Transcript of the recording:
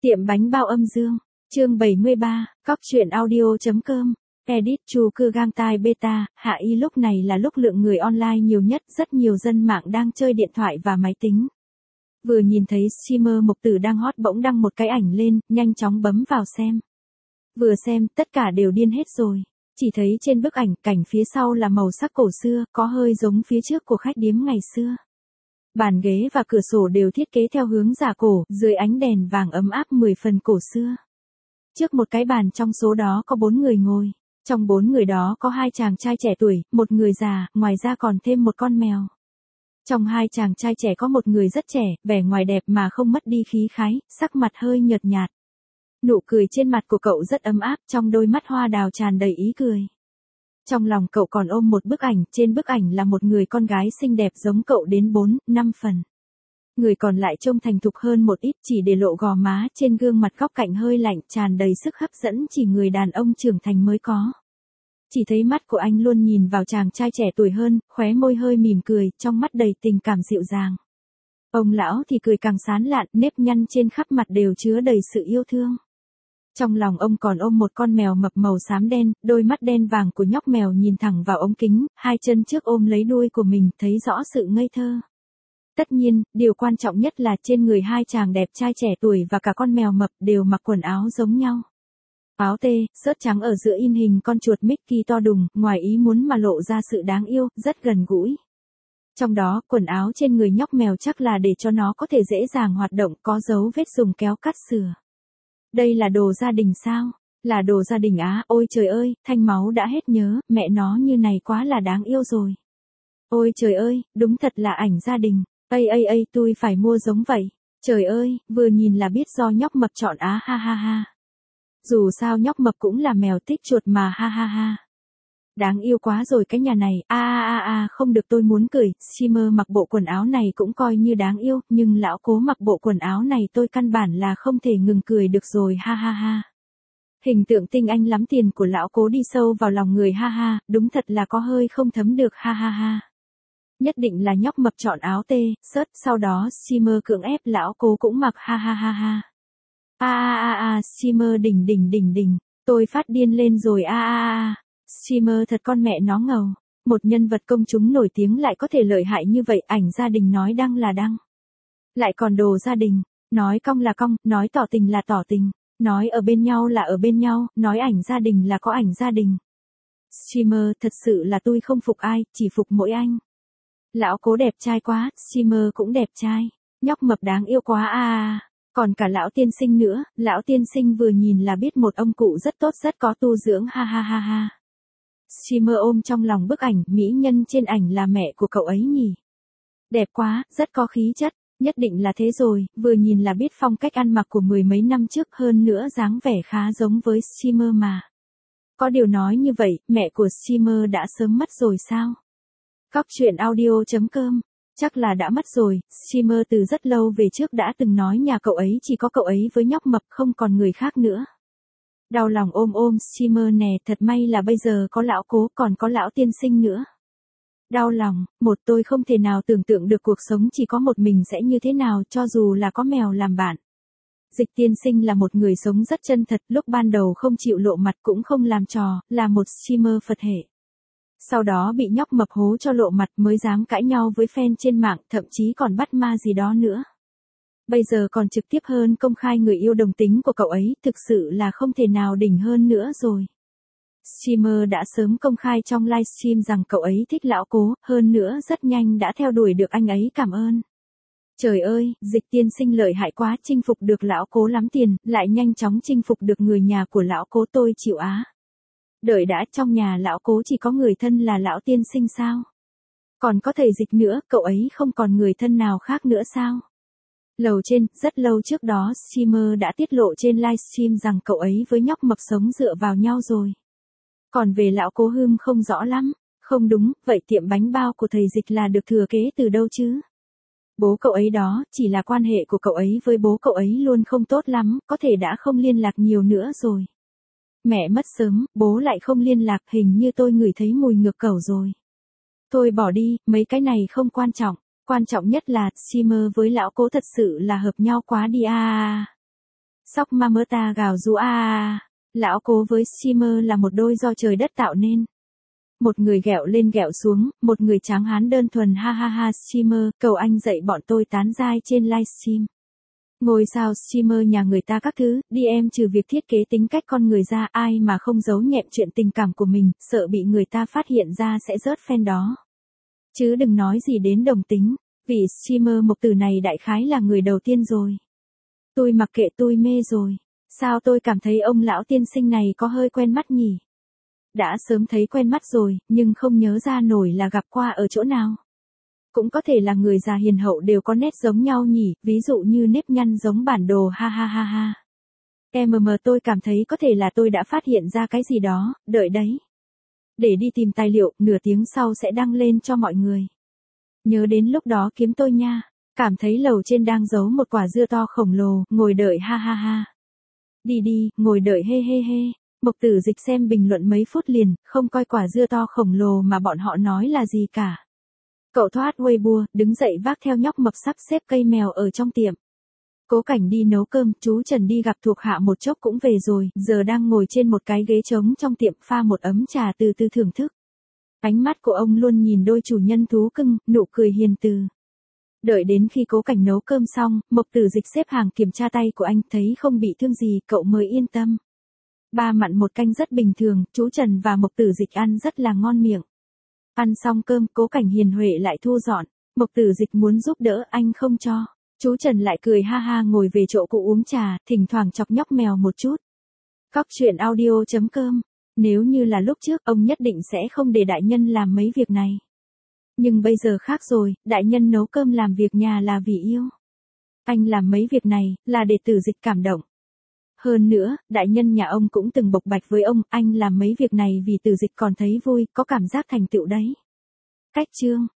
Tiệm bánh bao âm dương, chương 73, cóc truyện audio.com, edit Chu Cư Gang Tai Beta, Hạ Y. Lúc này là lúc lượng người online nhiều nhất, rất nhiều dân mạng đang chơi điện thoại và máy tính. Vừa nhìn thấy streamer Mộc Tử đang hot bỗng đăng một cái ảnh lên, nhanh chóng bấm vào xem. Vừa xem, tất cả đều điên hết rồi. Chỉ thấy trên bức ảnh, cảnh phía sau là màu sắc cổ xưa, có hơi giống phía trước của khách điếm ngày xưa. Bàn ghế và cửa sổ đều thiết kế theo hướng giả cổ, dưới ánh đèn vàng ấm áp 10 phần cổ xưa. Trước một cái bàn trong số đó có 4 người ngồi. Trong 4 người đó có 2 chàng trai trẻ tuổi, một người già, ngoài ra còn thêm một con mèo. Trong 2 chàng trai trẻ có một người rất trẻ, vẻ ngoài đẹp mà không mất đi khí khái, sắc mặt hơi nhợt nhạt. Nụ cười trên mặt của cậu rất ấm áp, trong đôi mắt hoa đào tràn đầy ý cười. Trong lòng cậu còn ôm một bức ảnh, trên bức ảnh là một người con gái xinh đẹp giống cậu đến 4-5 phần. Người còn lại trông thành thục hơn một ít, chỉ để lộ gò má, trên gương mặt góc cạnh hơi lạnh, tràn đầy sức hấp dẫn chỉ người đàn ông trưởng thành mới có. Chỉ thấy mắt của anh luôn nhìn vào chàng trai trẻ tuổi hơn, khóe môi hơi mỉm cười, trong mắt đầy tình cảm dịu dàng. Ông lão thì cười càng sán lạn, nếp nhăn trên khắp mặt đều chứa đầy sự yêu thương. Trong lòng ông còn ôm một con mèo mập màu xám đen, đôi mắt đen vàng của nhóc mèo nhìn thẳng vào ống kính, 2 chân trước ôm lấy đuôi của mình, thấy rõ sự ngây thơ. Tất nhiên, điều quan trọng nhất là trên người 2 chàng đẹp trai trẻ tuổi và cả con mèo mập đều mặc quần áo giống nhau. Áo tê, sớt trắng ở giữa in hình con chuột Mickey to đùng, ngoài ý muốn mà lộ ra sự đáng yêu, rất gần gũi. Trong đó, quần áo trên người nhóc mèo chắc là để cho nó có thể dễ dàng hoạt động, có dấu vết dùng kéo cắt sửa. Đây là đồ gia đình sao? Là đồ gia đình á, ôi trời ơi, Thanh Máu đã hết nhớ, mẹ nó như này quá là đáng yêu rồi. Ôi trời ơi, đúng thật là ảnh gia đình. Ây, tôi phải mua giống vậy. Trời ơi, vừa nhìn là biết do nhóc mập chọn á, ha ha ha. Dù sao nhóc mập cũng là mèo thích chuột mà, ha ha ha. Đáng yêu quá rồi cái nhà này, không được, tôi muốn cười, streamer mặc bộ quần áo này cũng coi như đáng yêu, nhưng lão cố mặc bộ quần áo này tôi căn bản là không thể ngừng cười được rồi, ha ha ha. Hình tượng tinh anh lắm tiền của lão cố đi sâu vào lòng người, ha ha, đúng thật là có hơi không thấm được, ha ha ha. Nhất định là nhóc mập chọn áo tê, sớt, sau đó streamer cưỡng ép lão cố cũng mặc, ha ha ha ha. Streamer đỉnh, tôi phát điên lên rồi, Streamer thật con mẹ nó ngầu. Một nhân vật công chúng nổi tiếng lại có thể lợi hại như vậy, ảnh gia đình nói đăng là đăng. Lại còn đồ gia đình, nói cong là cong, nói tỏ tình là tỏ tình, nói ở bên nhau là ở bên nhau, nói ảnh gia đình là có ảnh gia đình. Streamer, thật sự là tôi không phục ai, chỉ phục mỗi anh. Lão cố đẹp trai quá, streamer cũng đẹp trai, nhóc mập đáng yêu quá, còn cả lão tiên sinh nữa, lão tiên sinh vừa nhìn là biết một ông cụ rất tốt, rất có tu dưỡng, ha ha ha ha. Streamer ôm trong lòng bức ảnh, mỹ nhân trên ảnh là mẹ của cậu ấy nhỉ. Đẹp quá, rất có khí chất, nhất định là thế rồi, vừa nhìn là biết phong cách ăn mặc của 10 mấy năm trước, hơn nữa dáng vẻ khá giống với streamer mà. Có điều nói như vậy, mẹ của streamer đã sớm mất rồi sao? Cóc truyện audio.com, chắc là đã mất rồi, streamer từ rất lâu về trước đã từng nói nhà cậu ấy chỉ có cậu ấy với nhóc mập, không còn người khác nữa. Đau lòng ôm streamer nè, thật may là bây giờ có lão cố, còn có lão tiên sinh nữa. Đau lòng, tôi không thể nào tưởng tượng được cuộc sống chỉ có một mình sẽ như thế nào, cho dù là có mèo làm bạn. Dịch tiên sinh là một người sống rất chân thật, lúc ban đầu không chịu lộ mặt cũng không làm trò, là một streamer Phật hệ. Sau đó bị nhóc mập hố cho lộ mặt mới dám cãi nhau với fan trên mạng, thậm chí còn bắt ma gì đó nữa. Bây giờ còn trực tiếp hơn công khai người yêu đồng tính của cậu ấy, thực sự là không thể nào đỉnh hơn nữa rồi. Streamer đã sớm công khai trong livestream rằng cậu ấy thích lão cố, hơn nữa rất nhanh đã theo đuổi được anh ấy, cảm ơn. Trời ơi, dịch tiên sinh lợi hại quá, chinh phục được lão cố lắm tiền, lại nhanh chóng chinh phục được người nhà của lão cố, tôi chịu á. Đợi đã, trong nhà lão cố chỉ có người thân là lão tiên sinh sao? Còn có thầy dịch nữa, cậu ấy không còn người thân nào khác nữa sao? Lầu trên, rất lâu trước đó streamer đã tiết lộ trên livestream rằng cậu ấy với nhóc mập sống dựa vào nhau rồi. Còn về lão cố không rõ lắm. Không đúng, vậy tiệm bánh bao của thầy dịch là được thừa kế từ đâu chứ? Bố cậu ấy đó, chỉ là quan hệ của cậu ấy với bố cậu ấy luôn không tốt lắm, có thể đã không liên lạc nhiều nữa rồi. Mẹ mất sớm, bố lại không liên lạc, hình như tôi ngửi thấy mùi ngược cẩu rồi. Thôi bỏ đi, mấy cái này không quan trọng. Quan trọng nhất là, streamer với lão cố thật sự là hợp nhau quá đi. Sóc ma mơ ta gào rú a a a. Lão Cố với streamer là một đôi do trời đất tạo nên. Một người ghẹo lên ghẹo xuống, một người tráng hán đơn thuần ha ha ha. Streamer, cầu anh dạy bọn tôi tán giai trên livestream. Ngôi sao streamer nhà người ta các thứ, đi em trừ việc thiết kế tính cách con người ra, ai mà không giấu nhẹm chuyện tình cảm của mình, sợ bị người ta phát hiện ra sẽ rớt fan đó. Chứ đừng nói gì đến đồng tính, vị streamer Mộc Tử này đại khái là người đầu tiên rồi. Tôi mặc kệ, tôi mê rồi. Sao tôi cảm thấy ông lão tiên sinh này có hơi quen mắt nhỉ? Đã sớm thấy quen mắt rồi, nhưng không nhớ ra nổi là gặp qua ở chỗ nào. Cũng có thể là người già hiền hậu đều có nét giống nhau nhỉ, ví dụ như nếp nhăn giống bản đồ ha ha ha ha. Tôi cảm thấy có thể là tôi đã phát hiện ra cái gì đó, đợi đấy. Để đi tìm tài liệu, nửa tiếng sau sẽ đăng lên cho mọi người. Nhớ đến lúc đó kiếm tôi nha. Cảm thấy lầu trên đang giấu một quả dưa to khổng lồ, ngồi đợi ha ha ha. Đi đi, ngồi đợi he he he. Mộc Tử Dịch xem bình luận mấy phút liền, không coi quả dưa to khổng lồ mà bọn họ nói là gì cả. Cậu thoát Weibo, đứng dậy vác theo nhóc mập sắp xếp cây mèo ở trong tiệm. Cố Cảnh đi nấu cơm, chú Trần đi gặp thuộc hạ một chốc cũng về rồi, giờ đang ngồi trên một cái ghế trống trong tiệm pha một ấm trà từ từ thưởng thức. Ánh mắt của ông luôn nhìn đôi chủ nhân thú cưng, nụ cười hiền từ. Đợi đến khi Cố Cảnh nấu cơm xong, Mộc Tử Dịch xếp hàng kiểm tra tay của anh, thấy không bị thương gì, cậu mới yên tâm. Ba mặn một canh rất bình thường, chú Trần và Mộc Tử Dịch ăn rất là ngon miệng. Ăn xong cơm, Cố Cảnh hiền huệ lại thu dọn. Mộc Tử Dịch muốn giúp đỡ, anh không cho. Chú Trần lại cười ha ha ngồi về chỗ cũ uống trà, thỉnh thoảng chọc nhóc mèo một chút. Cóc truyện audio.com. Nếu như là lúc trước, ông nhất định sẽ không để đại nhân làm mấy việc này. Nhưng bây giờ khác rồi, đại nhân nấu cơm làm việc nhà là vì yêu. Anh làm mấy việc này, là để Tử Dịch cảm động. Hơn nữa, đại nhân nhà ông cũng từng bộc bạch với ông, anh làm mấy việc này vì Tử Dịch còn thấy vui, có cảm giác thành tựu đấy. Cách chương